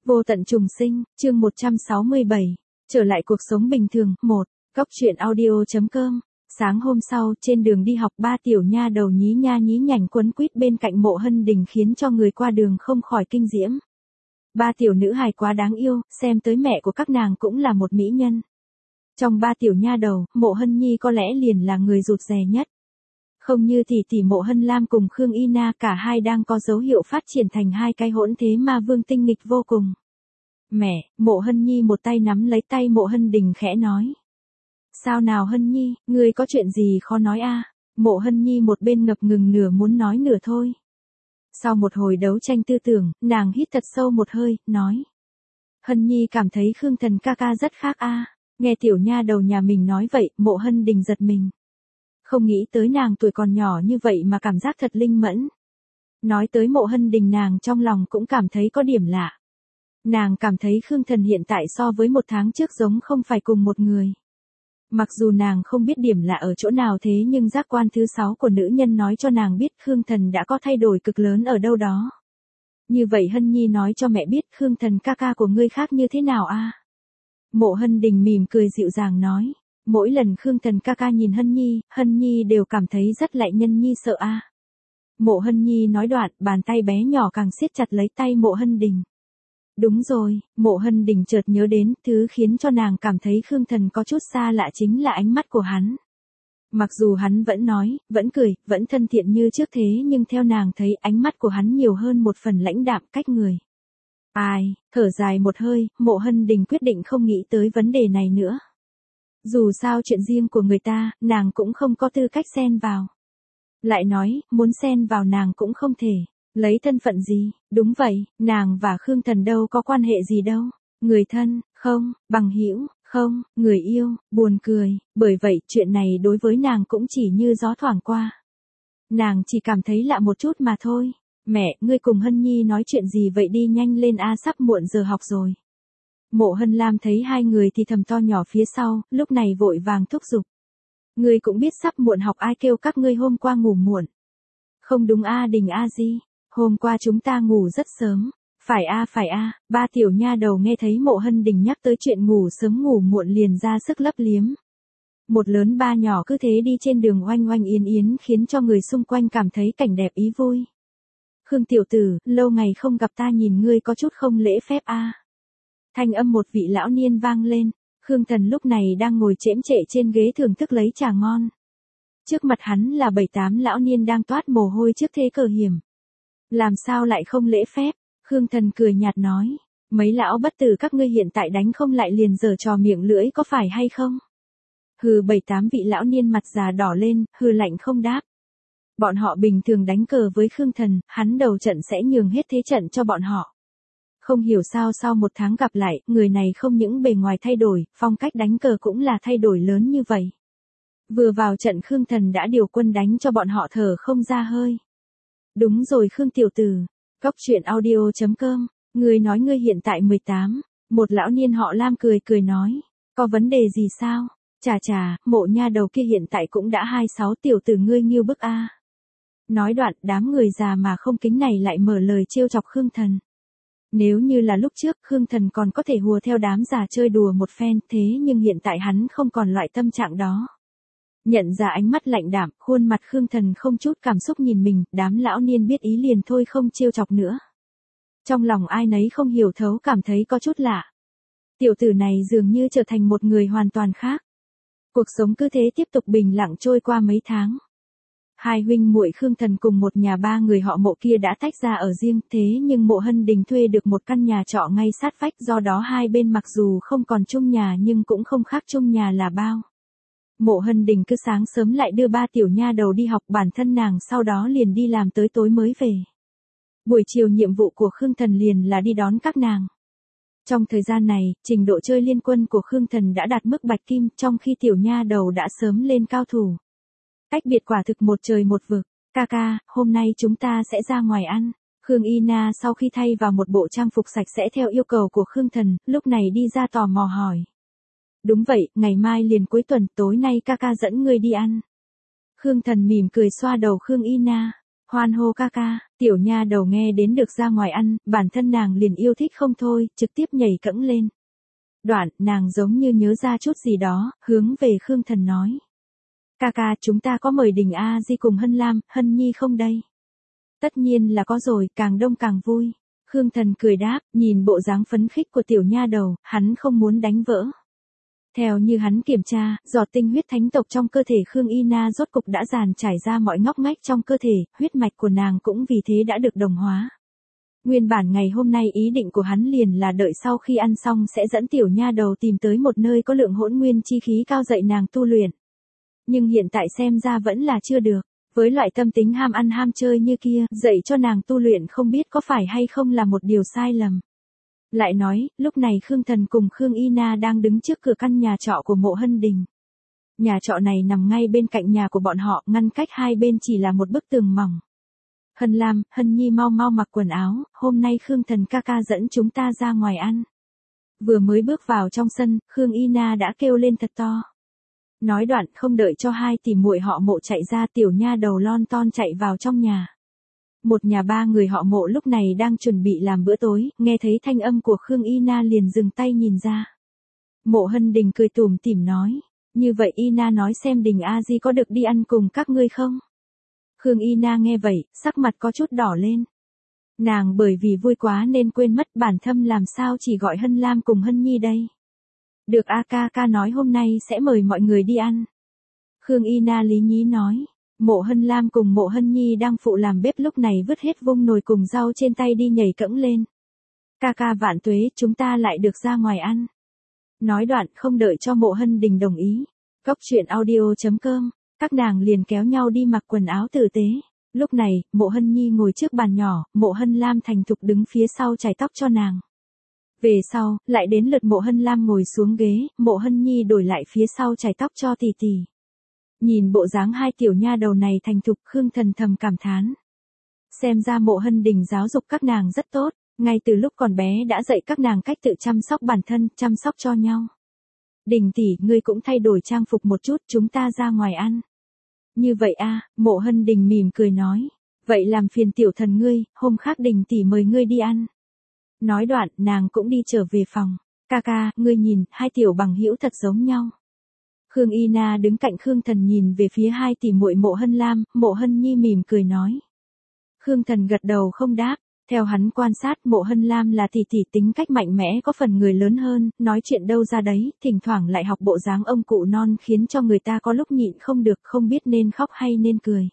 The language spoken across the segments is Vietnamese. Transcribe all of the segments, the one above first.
Vô tận trùng sinh, chương 167. Trở lại cuộc sống bình thường, 1. Góc truyện audio.com. Sáng hôm sau, trên đường đi học, ba tiểu nha đầu nhí nha nhí nhảnh quấn quýt bên cạnh Mộ Hân Đình khiến cho người qua đường không khỏi kinh diễm. Ba tiểu nữ hài quá đáng yêu, xem tới mẹ của các nàng cũng là một mỹ nhân. Trong ba tiểu nha đầu, Mộ Hân Nhi có lẽ liền là người rụt rè nhất. Không như tỷ tỷ Mộ Hân Lam cùng Khương Y Na, cả hai đang có dấu hiệu phát triển thành hai cái hỗn thế ma vương tinh nghịch vô cùng. Mẹ, Mộ Hân Nhi một tay nắm lấy tay Mộ Hân Đình khẽ nói. Sao nào Hân Nhi, ngươi có chuyện gì khó nói a? Mộ Hân Nhi một bên ngập ngừng nửa muốn nói nửa thôi. Sau một hồi đấu tranh tư tưởng, nàng hít thật sâu một hơi, nói. Hân Nhi cảm thấy Khương Thần ca ca rất khác a. Nghe tiểu nha đầu nhà mình nói vậy, Mộ Hân Đình giật mình. Không nghĩ tới nàng tuổi còn nhỏ như vậy mà cảm giác thật linh mẫn. Nói tới Mộ Hân Đình, nàng trong lòng cũng cảm thấy có điểm lạ. Nàng cảm thấy Khương Thần hiện tại so với một tháng trước giống không phải cùng một người. Mặc dù nàng không biết điểm lạ ở chỗ nào, thế nhưng giác quan thứ 6 của nữ nhân nói cho nàng biết Khương Thần đã có thay đổi cực lớn ở đâu đó. Như vậy Hân Nhi nói cho mẹ biết Khương Thần ca ca của ngươi khác như thế nào a? Mộ Hân Đình mỉm cười dịu dàng nói. Mỗi lần Khương Thần ca ca nhìn Hân Nhi đều cảm thấy rất lại nhân nhi sợ a. Mộ Hân Nhi nói đoạn, bàn tay bé nhỏ càng siết chặt lấy tay Mộ Hân Đình. Đúng rồi, Mộ Hân Đình chợt nhớ đến, thứ khiến cho nàng cảm thấy Khương Thần có chút xa lạ chính là ánh mắt của hắn. Mặc dù hắn vẫn nói, vẫn cười, vẫn thân thiện như trước, thế nhưng theo nàng thấy ánh mắt của hắn nhiều hơn một phần lãnh đạm cách người. Ai, thở dài một hơi, Mộ Hân Đình quyết định không nghĩ tới vấn đề này nữa. Dù sao chuyện riêng của người ta, nàng cũng không có tư cách xen vào. Lại nói, muốn xen vào nàng cũng không thể. Lấy thân phận gì? Đúng vậy, nàng và Khương Thần đâu có quan hệ gì đâu. Người thân, không, bằng hữu, không, người yêu, buồn cười. Bởi vậy, chuyện này đối với nàng cũng chỉ như gió thoảng qua. Nàng chỉ cảm thấy lạ một chút mà thôi. Mẹ, ngươi cùng Hân Nhi nói chuyện gì vậy, đi nhanh lên a, sắp muộn giờ học rồi. Mộ Hân Lam thấy hai người thì thầm to nhỏ phía sau, lúc này vội vàng thúc giục. Ngươi cũng biết sắp muộn học, ai kêu các ngươi hôm qua ngủ muộn. Không đúng a Đình a Di, hôm qua chúng ta ngủ rất sớm. Phải a, ba tiểu nha đầu nghe thấy Mộ Hân Đình nhắc tới chuyện ngủ sớm ngủ muộn liền ra sức lấp liếm. Một lớn ba nhỏ cứ thế đi trên đường oanh oanh yến yến khiến cho người xung quanh cảm thấy cảnh đẹp ý vui. Khương tiểu tử, lâu ngày không gặp, ta nhìn ngươi có chút không lễ phép a. Thanh âm một vị lão niên vang lên. Khương Thần lúc này đang ngồi chễm chệ trên ghế thưởng thức lấy trà ngon. Trước mặt hắn là 7-8 lão niên đang toát mồ hôi trước thế cờ hiểm. Làm sao lại không lễ phép? Khương Thần cười nhạt nói. Mấy lão bất tử các ngươi hiện tại đánh không lại liền giở trò miệng lưỡi có phải hay không? Hừ, 7-8 vị lão niên mặt già đỏ lên, hừ lạnh không đáp. Bọn họ bình thường đánh cờ với Khương Thần, hắn đầu trận sẽ nhường hết thế trận cho bọn họ. Không hiểu sao sau một tháng gặp lại, người này không những bề ngoài thay đổi, phong cách đánh cờ cũng là thay đổi lớn như vậy. Vừa vào trận Khương Thần đã điều quân đánh cho bọn họ thở không ra hơi. Đúng rồi Khương tiểu tử. Góc truyện audio.com. Người nói ngươi hiện tại 18. Một lão niên họ Lam cười cười nói. Có vấn đề gì sao? Chà, Mộ nha đầu kia hiện tại cũng đã 26, tiểu tử ngươi nghiêu bức a. Nói đoạn, đám người già mà không kính này lại mở lời trêu chọc Khương Thần. Nếu như là lúc trước, Khương Thần còn có thể hùa theo đám già chơi đùa một phen, thế nhưng hiện tại hắn không còn loại tâm trạng đó. Nhận ra ánh mắt lạnh đạm, khuôn mặt Khương Thần không chút cảm xúc nhìn mình, đám lão niên biết ý liền thôi không trêu chọc nữa. Trong lòng ai nấy không hiểu thấu cảm thấy có chút lạ. Tiểu tử này dường như trở thành một người hoàn toàn khác. Cuộc sống cứ thế tiếp tục bình lặng trôi qua mấy tháng. Hai huynh muội Khương Thần cùng một nhà ba người họ Mộ kia đã tách ra ở riêng, thế nhưng Mộ Hân Đình thuê được một căn nhà trọ ngay sát vách, do đó hai bên mặc dù không còn chung nhà nhưng cũng không khác chung nhà là bao. Mộ Hân Đình cứ sáng sớm lại đưa ba tiểu nha đầu đi học, bản thân nàng sau đó liền đi làm tới tối mới về. Buổi chiều nhiệm vụ của Khương Thần liền là đi đón các nàng. Trong thời gian này, trình độ chơi liên quân của Khương Thần đã đạt mức bạch kim, trong khi tiểu nha đầu đã sớm lên cao thủ. Cách biệt quả thực một trời một vực. Ca, hôm nay chúng ta sẽ ra ngoài ăn. Khương Y Na sau khi thay vào một bộ trang phục sạch sẽ theo yêu cầu của Khương Thần, lúc này đi ra tò mò hỏi. Đúng vậy, ngày mai liền cuối tuần, tối nay ca dẫn ngươi đi ăn. Khương Thần mỉm cười xoa đầu Khương Y Na. Hoan hô ca ca, tiểu nha đầu nghe đến được ra ngoài ăn, bản thân nàng liền yêu thích không thôi, trực tiếp nhảy cẫng lên. Đoạn, nàng giống như nhớ ra chút gì đó, hướng về Khương Thần nói. Ca ca, chúng ta có mời Đình A Di cùng Hân Lam, Hân Nhi không đây? Tất nhiên là có rồi, càng đông càng vui. Khương Thần cười đáp, nhìn bộ dáng phấn khích của tiểu nha đầu, hắn không muốn đánh vỡ. Theo như hắn kiểm tra, giọt tinh huyết thánh tộc trong cơ thể Khương Y Na rốt cục đã dàn trải ra mọi ngóc ngách trong cơ thể, huyết mạch của nàng cũng vì thế đã được đồng hóa. Nguyên bản ngày hôm nay ý định của hắn liền là đợi sau khi ăn xong sẽ dẫn tiểu nha đầu tìm tới một nơi có lượng hỗn nguyên chi khí cao dạy nàng tu luyện. Nhưng hiện tại xem ra vẫn là chưa được. Với loại tâm tính ham ăn ham chơi như kia, dạy cho nàng tu luyện không biết có phải hay không là một điều sai lầm. Lại nói, lúc này Khương Thần cùng Khương Y Na đang đứng trước cửa căn nhà trọ của Mộ Hân Đình. Nhà trọ này nằm ngay bên cạnh nhà của bọn họ, ngăn cách hai bên chỉ là một bức tường mỏng. Hân Lam, Hân Nhi mau mau mặc quần áo, hôm nay Khương Thần ca ca dẫn chúng ta ra ngoài ăn. Vừa mới bước vào trong sân, Khương Y Na đã kêu lên thật to. Nói đoạn không đợi cho hai tỷ muội họ Mộ chạy ra, tiểu nha đầu lon ton chạy vào trong nhà. Một nhà ba người họ Mộ lúc này đang chuẩn bị làm bữa tối, nghe thấy thanh âm của Khương Y Na liền dừng tay nhìn ra. Mộ Hân Đình cười tủm tỉm nói, như vậy Y Na nói xem Đình A Di có được đi ăn cùng các ngươi không? Khương Y Na nghe vậy, sắc mặt có chút đỏ lên. Nàng bởi vì vui quá nên quên mất bản thân làm sao chỉ gọi Hân Lam cùng Hân Nhi đây. Được A ca ca nói hôm nay sẽ mời mọi người đi ăn. Khương Y Na lý nhí nói. Mộ Hân Lam cùng Mộ Hân Nhi đang phụ làm bếp lúc này vứt hết vung nồi cùng rau trên tay đi nhảy cẫng lên. Ca ca vạn tuế, chúng ta lại được ra ngoài ăn. Nói đoạn không đợi cho Mộ Hân Đình đồng ý. Góc truyện audio.com, các nàng liền kéo nhau đi mặc quần áo tử tế. Lúc này, Mộ Hân Nhi ngồi trước bàn nhỏ, Mộ Hân Lam thành thục đứng phía sau chải tóc cho nàng. Về sau, lại đến lượt Mộ Hân Lam ngồi xuống ghế, Mộ Hân Nhi đổi lại phía sau chải tóc cho tỷ tỷ. Nhìn bộ dáng hai tiểu nha đầu này thành thục, Khương Thần thầm cảm thán. Xem ra Mộ Hân Đình giáo dục các nàng rất tốt, ngay từ lúc còn bé đã dạy các nàng cách tự chăm sóc bản thân, chăm sóc cho nhau. Đình tỷ, ngươi cũng thay đổi trang phục một chút, chúng ta ra ngoài ăn. Như vậy a, Mộ Hân Đình mỉm cười nói. Vậy làm phiền tiểu thần ngươi, hôm khác Đình tỷ mời ngươi đi ăn. Nói đoạn, nàng cũng đi trở về phòng. Ca ca, ngươi nhìn, hai tiểu bằng hữu thật giống nhau. Khương Y Na đứng cạnh Khương Thần nhìn về phía hai tỷ muội Mộ Hân Lam, Mộ Hân Nhi mỉm cười nói. Khương Thần gật đầu không đáp. Theo hắn quan sát, Mộ Hân Lam là tỷ tỷ tính cách mạnh mẽ, có phần người lớn hơn, nói chuyện đâu ra đấy, thỉnh thoảng lại học bộ dáng ông cụ non khiến cho người ta có lúc nhịn không được, không biết nên khóc hay nên cười.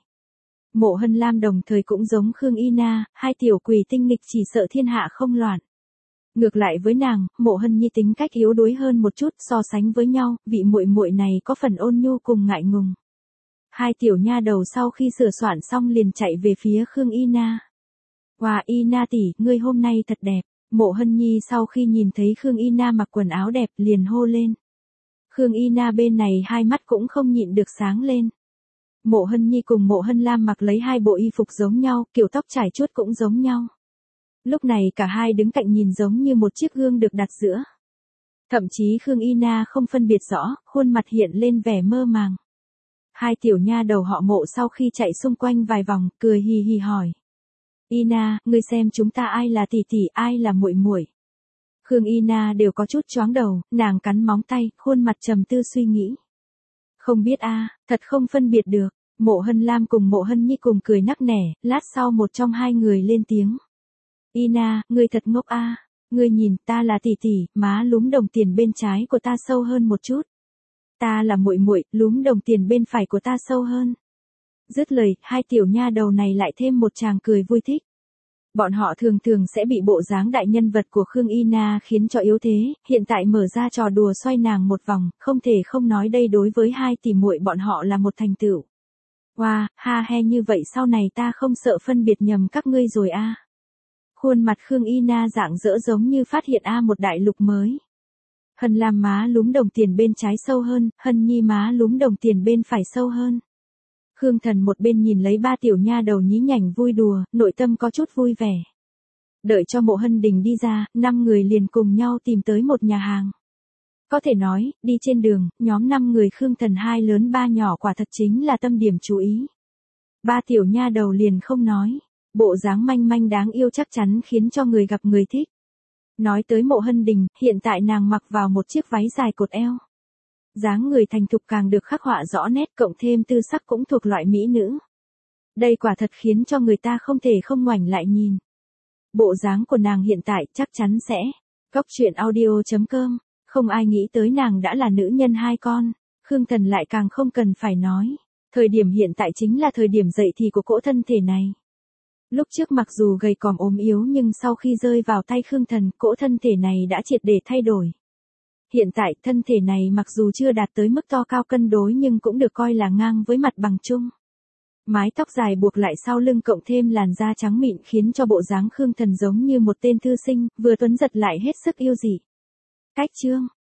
Mộ Hân Lam đồng thời cũng giống Khương Y Na, hai tiểu quỷ tinh nghịch chỉ sợ thiên hạ không loạn. Ngược lại với nàng, Mộ Hân Nhi tính cách yếu đuối hơn một chút, so sánh với nhau, vị muội muội này có phần ôn nhu cùng ngại ngùng. Hai tiểu nha đầu sau khi sửa soạn xong liền chạy về phía Khương Y Na. Wow, Y Na tỷ, ngươi hôm nay thật đẹp. Mộ Hân Nhi sau khi nhìn thấy Khương Y Na mặc quần áo đẹp liền hô lên. Khương Y Na bên này hai mắt cũng không nhịn được sáng lên. Mộ Hân Nhi cùng Mộ Hân Lam mặc lấy hai bộ y phục giống nhau, kiểu tóc trải chuốt cũng giống nhau. Lúc này cả hai đứng cạnh nhìn giống như một chiếc gương được đặt giữa. Thậm chí Khương Y Na không phân biệt rõ, khuôn mặt hiện lên vẻ mơ màng. Hai tiểu nha đầu họ Mộ sau khi chạy xung quanh vài vòng, cười hì hì hỏi. Y Na, ngươi xem chúng ta ai là tỷ tỷ, ai là muội muội? Khương Y Na đều có chút choáng đầu, nàng cắn móng tay, khuôn mặt trầm tư suy nghĩ. Không biết a, thật không phân biệt được. Mộ Hân Lam cùng Mộ Hân Nhi cùng cười nắc nẻ, lát sau một trong hai người lên tiếng. Y Na, ngươi thật ngốc a, ngươi nhìn, ta là tỷ tỷ, má lúm đồng tiền bên trái của ta sâu hơn một chút. Ta là muội muội, lúm đồng tiền bên phải của ta sâu hơn. Dứt lời, hai tiểu nha đầu này lại thêm một tràng cười vui thích. Bọn họ thường thường sẽ bị bộ dáng đại nhân vật của Khương Y Na khiến cho yếu thế, hiện tại mở ra trò đùa xoay nàng một vòng, không thể không nói đây đối với hai tỷ muội bọn họ là một thành tựu. Wow, ha he, như vậy sau này ta không sợ phân biệt nhầm các ngươi rồi a. Khuôn mặt Khương Y Na rạng rỡ giống như phát hiện một đại lục mới. Hân Lam má lúm đồng tiền bên trái sâu hơn, Hân Nhi má lúm đồng tiền bên phải sâu hơn. Khương Thần một bên nhìn lấy ba tiểu nha đầu nhí nhảnh vui đùa, nội tâm có chút vui vẻ. Đợi cho Mộ Hân Đình đi ra, 5 người liền cùng nhau tìm tới một nhà hàng. Có thể nói, đi trên đường, nhóm 5 người Khương Thần 2 lớn 3 nhỏ quả thật chính là tâm điểm chú ý. Ba tiểu nha đầu liền không nói. Bộ dáng manh manh đáng yêu chắc chắn khiến cho người gặp người thích. Nói tới Mộ Hân Đình, hiện tại nàng mặc vào một chiếc váy dài cột eo. Dáng người thành thục càng được khắc họa rõ nét, cộng thêm tư sắc cũng thuộc loại mỹ nữ. Đây quả thật khiến cho người ta không thể không ngoảnh lại nhìn. Bộ dáng của nàng hiện tại chắc chắn sẽ. Góc truyện audio.com. Không ai nghĩ tới nàng đã là nữ nhân 2 con. Khương Thần lại càng không cần phải nói. Thời điểm hiện tại chính là thời điểm dậy thì của cỗ thân thể này. Lúc trước mặc dù gầy còm ốm yếu nhưng sau khi rơi vào tay Khương Thần, cỗ thân thể này đã triệt để thay đổi. Hiện tại thân thể này mặc dù chưa đạt tới mức to cao cân đối nhưng cũng được coi là ngang với mặt bằng chung. Mái tóc dài buộc lại sau lưng cộng thêm làn da trắng mịn khiến cho bộ dáng Khương Thần giống như một tên thư sinh, vừa tuấn giật lại hết sức yêu dị. Cách chương